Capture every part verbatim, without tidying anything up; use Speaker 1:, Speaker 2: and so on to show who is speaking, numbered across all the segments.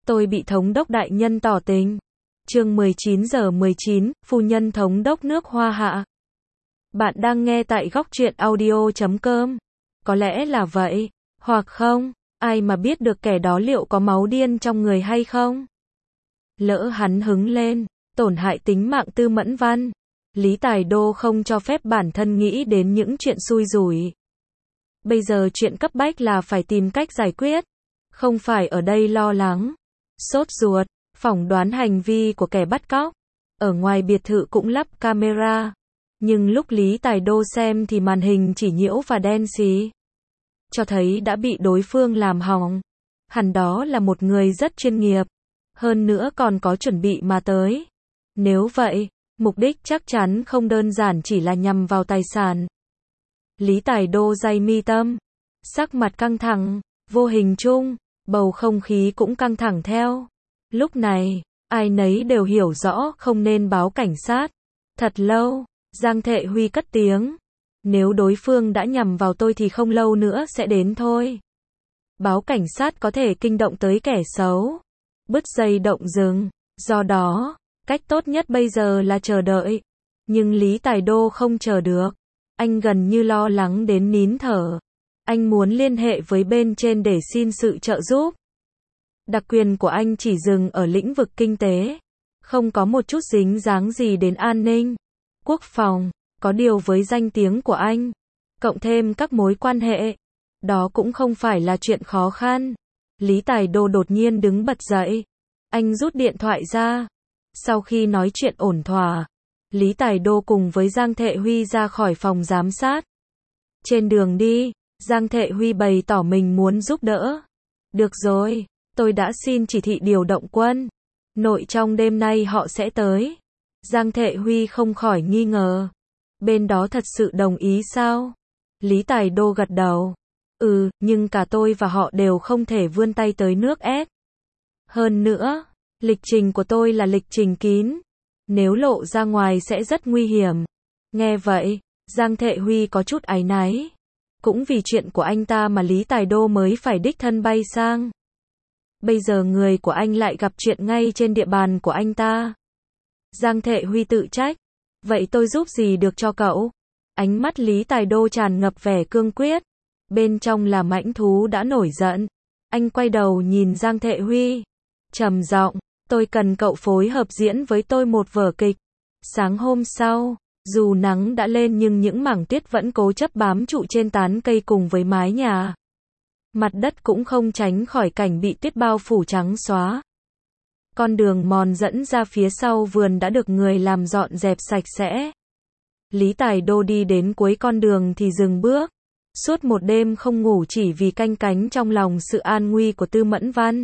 Speaker 1: Tôi bị thống đốc đại nhân tỏ tình. Chương mười chín giờ mười chín, phu nhân thống đốc nước Hoa Hạ. Bạn đang nghe tại góc truyện audio chấm com. Có lẽ là vậy, hoặc không, ai mà biết được kẻ đó liệu có máu điên trong người hay không. Lỡ hắn hứng lên, tổn hại tính mạng Tư Mẫn Văn. Lý Tài Đô không cho phép bản thân nghĩ đến những chuyện xui rủi. Bây giờ chuyện cấp bách là phải tìm cách giải quyết. Không phải ở đây lo lắng, sốt ruột, phỏng đoán hành vi của kẻ bắt cóc. Ở ngoài biệt thự cũng lắp camera. Nhưng lúc Lý Tài Đô xem thì màn hình chỉ nhiễu và đen xì. Cho thấy đã bị đối phương làm hỏng. Hẳn đó là một người rất chuyên nghiệp. Hơn nữa còn có chuẩn bị mà tới. Nếu vậy, mục đích chắc chắn không đơn giản chỉ là nhằm vào tài sản. Lý Tài Đô day mi tâm. Sắc mặt căng thẳng, vô hình chung, bầu không khí cũng căng thẳng theo. Lúc này, ai nấy đều hiểu rõ không nên báo cảnh sát. Thật lâu, Giang Thệ Huy cất tiếng. Nếu đối phương đã nhằm vào tôi thì không lâu nữa sẽ đến thôi. Báo cảnh sát có thể kinh động tới kẻ xấu. Bứt dây động rừng. Do đó, cách tốt nhất bây giờ là chờ đợi. Nhưng Lý Tài Đô không chờ được. Anh gần như lo lắng đến nín thở. Anh muốn liên hệ với bên trên để xin sự trợ giúp. Đặc quyền của anh chỉ dừng ở lĩnh vực kinh tế. Không có một chút dính dáng gì đến an ninh, quốc phòng. Có điều với danh tiếng của anh, cộng thêm các mối quan hệ, đó cũng không phải là chuyện khó khăn. Lý Tài Đô đột nhiên đứng bật dậy. Anh rút điện thoại ra. Sau khi nói chuyện ổn thỏa, Lý Tài Đô cùng với Giang Thệ Huy ra khỏi phòng giám sát. Trên đường đi, Giang Thệ Huy bày tỏ mình muốn giúp đỡ. Được rồi, tôi đã xin chỉ thị điều động quân. Nội trong đêm nay họ sẽ tới. Giang Thệ Huy không khỏi nghi ngờ. Bên đó thật sự đồng ý sao? Lý Tài Đô gật đầu. Ừ, nhưng cả tôi và họ đều không thể vươn tay tới nước S. Hơn nữa, lịch trình của tôi là lịch trình kín. Nếu lộ ra ngoài sẽ rất nguy hiểm. Nghe vậy, Giang Thệ Huy có chút áy náy. Cũng vì chuyện của anh ta mà Lý Tài Đô mới phải đích thân bay sang. Bây giờ người của anh lại gặp chuyện ngay trên địa bàn của anh ta. Giang Thệ Huy tự trách. Vậy tôi giúp gì được cho cậu? Ánh mắt Lý Tài Đô tràn ngập vẻ cương quyết. Bên trong là mãnh thú đã nổi giận. Anh quay đầu nhìn Giang Thệ Huy. Trầm giọng, tôi cần cậu phối hợp diễn với tôi một vở kịch. Sáng hôm sau, dù nắng đã lên nhưng những mảng tuyết vẫn cố chấp bám trụ trên tán cây cùng với mái nhà. Mặt đất cũng không tránh khỏi cảnh bị tuyết bao phủ trắng xóa. Con đường mòn dẫn ra phía sau vườn đã được người làm dọn dẹp sạch sẽ. Lý Tài Đô đi đến cuối con đường thì dừng bước. Suốt một đêm không ngủ chỉ vì canh cánh trong lòng sự an nguy của Tư Mẫn Văn.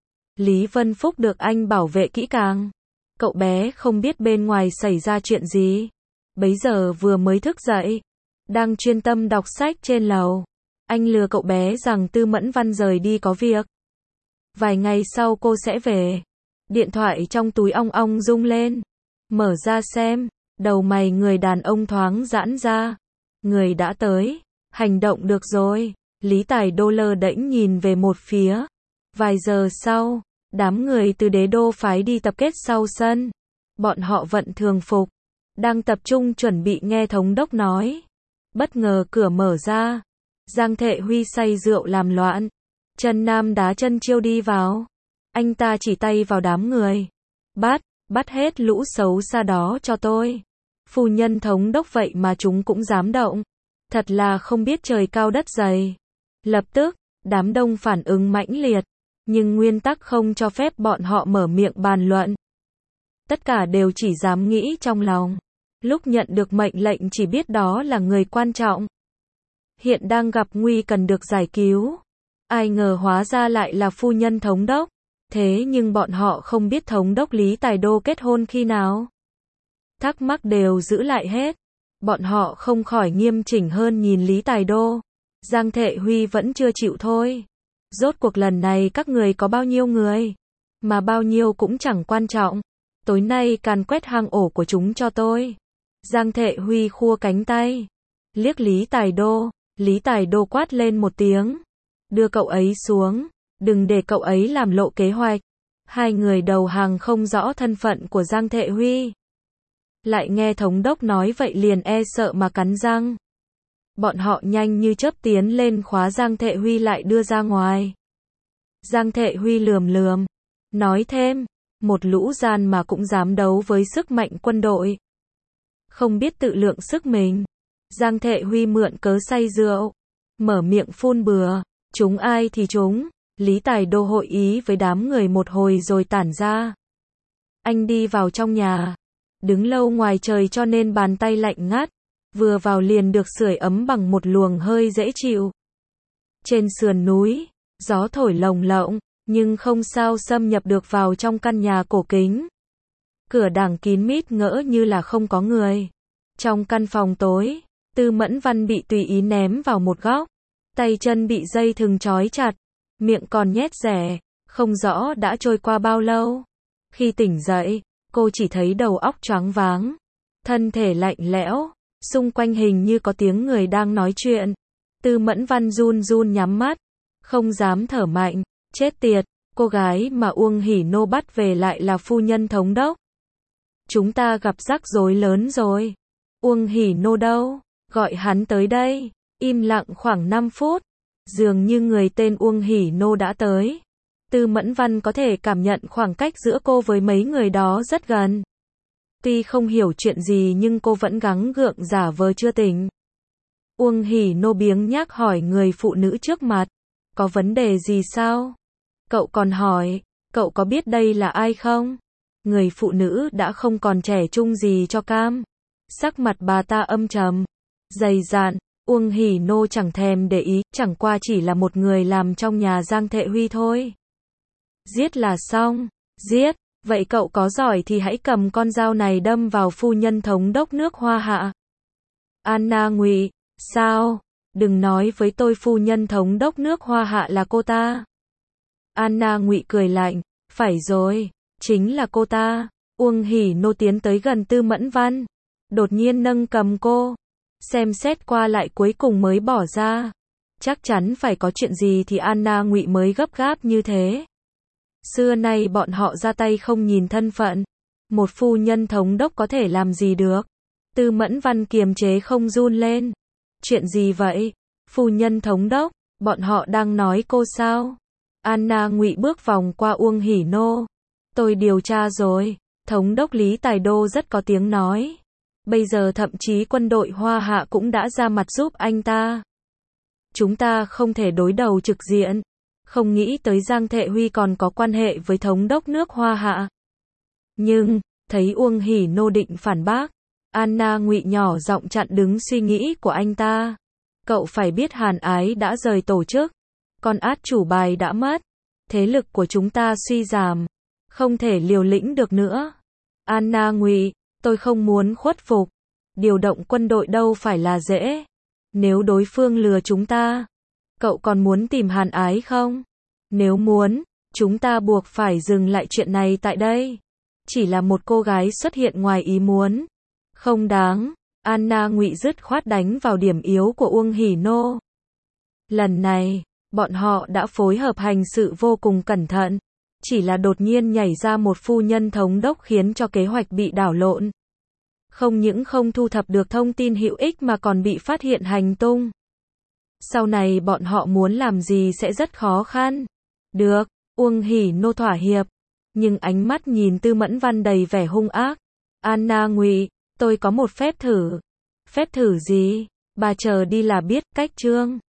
Speaker 1: Lý Vân Phúc được anh bảo vệ kỹ càng. Cậu bé không biết bên ngoài xảy ra chuyện gì. Bấy giờ vừa mới thức dậy. Đang chuyên tâm đọc sách trên lầu. Anh lừa cậu bé rằng Tư Mẫn Văn rời đi có việc. Vài ngày sau cô sẽ về. Điện thoại trong túi ong ong rung lên. Mở ra xem. Đầu mày người đàn ông thoáng giãn ra. Người đã tới. Hành động được rồi. Lý Tài Đô lơ đễnh nhìn về một phía. Vài giờ sau, đám người từ đế đô phái đi tập kết sau sân. Bọn họ vận thường phục. Đang tập trung chuẩn bị nghe thống đốc nói. Bất ngờ cửa mở ra. Giang Thệ Huy say rượu làm loạn. Chân nam đá chân chiêu đi vào. Anh ta chỉ tay vào đám người. Bắt, bắt hết lũ xấu xa đó cho tôi. Phu nhân thống đốc vậy mà chúng cũng dám động. Thật là không biết trời cao đất dày. Lập tức, đám đông phản ứng mãnh liệt. Nhưng nguyên tắc không cho phép bọn họ mở miệng bàn luận. Tất cả đều chỉ dám nghĩ trong lòng. Lúc nhận được mệnh lệnh chỉ biết đó là người quan trọng. Hiện đang gặp nguy cần được giải cứu. Ai ngờ hóa ra lại là phu nhân thống đốc. Thế nhưng bọn họ không biết thống đốc Lý Tài Đô kết hôn khi nào. Thắc mắc đều giữ lại hết. Bọn họ không khỏi nghiêm chỉnh hơn nhìn Lý Tài Đô. Giang Thệ Huy vẫn chưa chịu thôi. Rốt cuộc lần này các người có bao nhiêu người? Mà bao nhiêu cũng chẳng quan trọng. Tối nay càn quét hang ổ của chúng cho tôi. Giang Thệ Huy khua cánh tay. Liếc Lý Tài Đô. Lý Tài Đô quát lên một tiếng. Đưa cậu ấy xuống. Đừng để cậu ấy làm lộ kế hoạch. Hai người đầu hàng không rõ thân phận của Giang Thệ Huy. Lại nghe thống đốc nói vậy liền e sợ mà cắn răng. Bọn họ nhanh như chớp tiến lên khóa Giang Thệ Huy lại đưa ra ngoài. Giang Thệ Huy lườm lườm, nói thêm, một lũ gian mà cũng dám đấu với sức mạnh quân đội. Không biết tự lượng sức mình. Giang Thệ Huy mượn cớ say rượu, mở miệng phun bừa, chúng ai thì chúng. Lý Tài Đô hội ý với đám người một hồi rồi tản ra. Anh đi vào trong nhà, đứng lâu ngoài trời cho nên bàn tay lạnh ngắt, vừa vào liền được sưởi ấm bằng một luồng hơi dễ chịu. Trên sườn núi, gió thổi lồng lộng, nhưng không sao xâm nhập được vào trong căn nhà cổ kính. Cửa đàng kín mít ngỡ như là không có người. Trong căn phòng tối, Tư Mẫn Văn bị tùy ý ném vào một góc, tay chân bị dây thừng trói chặt, miệng còn nhét rẻ, không rõ đã trôi qua bao lâu. Khi tỉnh dậy, cô chỉ thấy đầu óc choáng váng, thân thể lạnh lẽo, xung quanh hình như có tiếng người đang nói chuyện. Tư Mẫn Văn run run nhắm mắt, không dám thở mạnh, chết tiệt, cô gái mà Uông Hỉ Nô bắt về lại là phu nhân thống đốc. Chúng ta gặp rắc rối lớn rồi. Uông Hỉ Nô đâu? Gọi hắn tới đây. Im lặng khoảng năm phút. Dường như người tên Uông Hỉ Nô đã tới. Tư Mẫn Văn có thể cảm nhận khoảng cách giữa cô với mấy người đó rất gần. Tuy không hiểu chuyện gì nhưng cô vẫn gắng gượng giả vờ chưa tỉnh. Uông Hỉ Nô biếng nhác hỏi người phụ nữ trước mặt. Có vấn đề gì sao? Cậu còn hỏi, cậu có biết đây là ai không? Người phụ nữ đã không còn trẻ trung gì cho cam. Sắc mặt bà ta âm trầm, dày dạn. Uông Hỉ Nô chẳng thèm để ý, chẳng qua chỉ là một người làm trong nhà Giang Thệ Huy thôi. Giết là xong, giết, vậy cậu có giỏi thì hãy cầm con dao này đâm vào phu nhân thống đốc nước Hoa Hạ. Anna Ngụy, sao? Đừng nói với tôi phu nhân thống đốc nước Hoa Hạ là cô ta. Anna Ngụy cười lạnh, phải rồi, chính là cô ta. Uông Hỉ Nô tiến tới gần Tư Mẫn Văn, đột nhiên nâng cầm cô, xem xét qua lại cuối cùng mới bỏ ra. Chắc chắn phải có chuyện gì thì Anna Ngụy mới gấp gáp như thế. Xưa nay bọn họ ra tay không nhìn thân phận. Một phu nhân thống đốc có thể làm gì được. Tư Mẫn Văn kiềm chế không run lên. Chuyện gì vậy? Phu nhân thống đốc, bọn họ đang nói cô sao? Anna Ngụy bước vòng qua Uông Hỉ Nô. Tôi điều tra rồi, thống đốc Lý Tài Đô rất có tiếng nói. Bây giờ thậm chí quân đội Hoa Hạ cũng đã ra mặt giúp anh ta. Chúng ta không thể đối đầu trực diện. Không nghĩ tới Giang Thệ Huy còn có quan hệ với thống đốc nước Hoa Hạ. Nhưng, thấy Uông Hỉ Nô định phản bác, Anna Ngụy nhỏ giọng chặn đứng suy nghĩ của anh ta. Cậu phải biết Hàn Ái đã rời tổ chức. Con át chủ bài đã mất. Thế lực của chúng ta suy giảm. Không thể liều lĩnh được nữa. Anna Ngụy, tôi không muốn khuất phục. Điều động quân đội đâu phải là dễ. Nếu đối phương lừa chúng ta, cậu còn muốn tìm Hàn Ái không? Nếu muốn, chúng ta buộc phải dừng lại chuyện này tại đây. Chỉ là một cô gái xuất hiện ngoài ý muốn. Không đáng. Anna Ngụy dứt khoát đánh vào điểm yếu của Uông Hỉ Nô. Lần này, bọn họ đã phối hợp hành sự vô cùng cẩn thận. Chỉ là đột nhiên nhảy ra một phu nhân thống đốc khiến cho kế hoạch bị đảo lộn. Không những không thu thập được thông tin hữu ích mà còn bị phát hiện hành tung. Sau này bọn họ muốn làm gì sẽ rất khó khăn. Được, Uông Hỉ Nô thỏa hiệp. Nhưng ánh mắt nhìn Tư Mẫn Văn đầy vẻ hung ác. Anna Ngụy, tôi có một phép thử. Phép thử gì? Bà chờ đi là biết, cách chương.